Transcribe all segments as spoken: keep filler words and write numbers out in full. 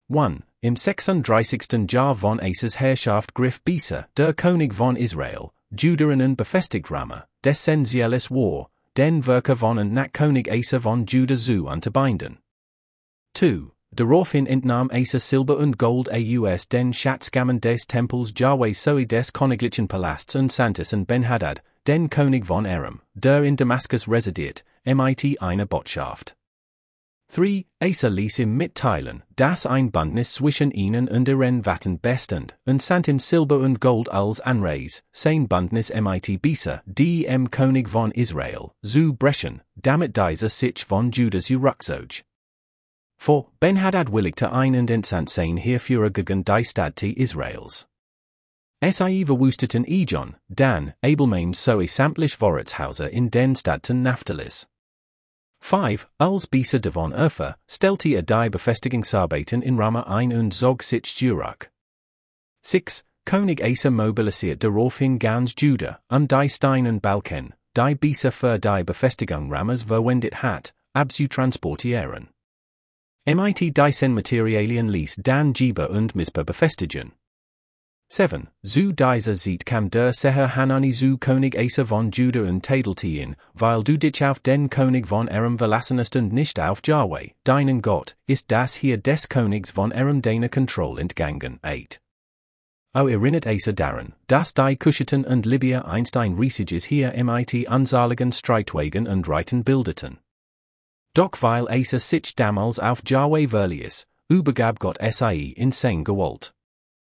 one. Im sechsunddreißigsten Jahr von Asa's Herrschaft griff Bisa, der König von Israel, Juda an befestigt Rama, dessenzielles War, den Werke von und nach König Asa von Juda zu unterbinden. zwei. Daraufhin entnahm Asa Silber und Gold aus den Schatzkammern des Tempels Jahwe sowie des Königlichen Palasts und Santis und Ben-Hadad, den König von Aram, der in Damaskus residiert, mit einer Botschaft. drei. Asa ließ ihm mitteilen, dass ein Bündnis zwischen ihnen und ihren Waffen bestand, und sandte ihm Silber und Gold als Anreiz, sein Bündnis mit Bisa, dem König von Israel, zu brechen, damit dieser sich von Juda zurückzog. vier. Ben-Hadad willigte ein und entsandt sein Heerführer gegen die Städte Israels. Sie verwüsteten Ijon, Dan, Abelmaim sowie sämtliche Vorratshäuser in den Städten Naphthalis. fünf. Als Bisa davon erfuhr, stellte er die Befestigungsarbeiten in Rama ein und zog sich zurück. sechs. König Asa mobilisiert daraufhin ganz Juda, um die Steine Balken, die Bisa für die Befestigung Ramas verwendet hat, abzutransportieren. Mit diesen Materialien ließ Dan Geba und Mispa befestigen. sieben. Zu dieser Zeit kam der Seher Hanani zu König Asa von Juda und tadelte ihn, weil du dich auf den König von Aram verlassen hast und nicht auf Jahwe, deinen Gott, ist das hier des Königs von Aram deiner Kontrolle entgangen. acht. O erinnert Asa daran, dass die Kuschiten und Libyer einst ein riesiges hier mit unzähligen Streitwagen und Reiten bildeten. Doch weil Asa sich damals auf Jahwe verließ, übergab Gott sie in sein Gewalt.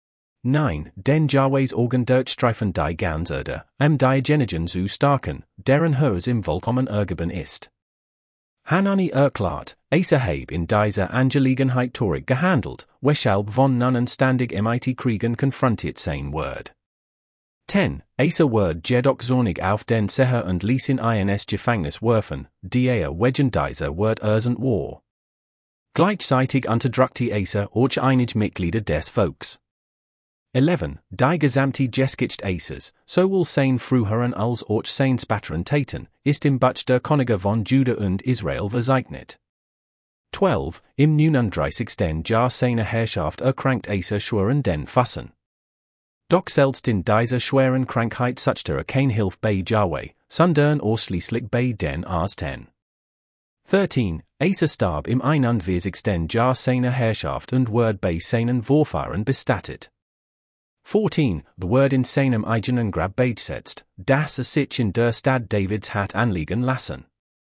neun. Den Jahwes Augen durchstreifen die ganze Erde, um die Genigen zu starken, deren Hers im vollkommen ergeben ist. Hanani erklärt, Asa habe in dieser Angelegenheit torig gehandelt, weshalb von nun ständig mit Kriegen konfrontiert sein wird. zehn. Asa wird jedoch zornig auf den Seher und ließ ihn ins Gefängnis werfen, die er wegen dieser wird ersent war. Gleichzeitig unterdrückte Asa auch einige Mitglieder des Volks. elf. Die gesamte Geschichte Asas, sowohl sein früheren als auch sein späteren Taten, ist im Buch der Könige von Juda und Israel verzeichnet. zwölf. Im neununddreißigsten Jahr seiner Herrschaft erkrankt Asa schweren den Fassen. Doch selbst in dieser schweren Krankheit suchte er kein Hilfe bei Jahwe, sondern ausschließlich bei den Ärzten. dreizehn. Asa starb im einundvierzigsten Jahr seiner Herrschaft und wurde bei seinen Vorfahren bestattet. vierzehn. The Word in seinem eigenen Grab beisetzt, das er sich in der Stadt Davids hat anliegen lassen.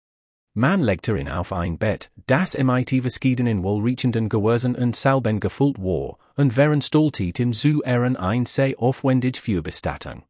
Man legte ihn auf ein Bett, das mit verschiedenen wohlriechenden Gewürzen und Salben gefüllt war, und während stoltiert ihm zu Ehren ein sehr aufwendig für Bestattung.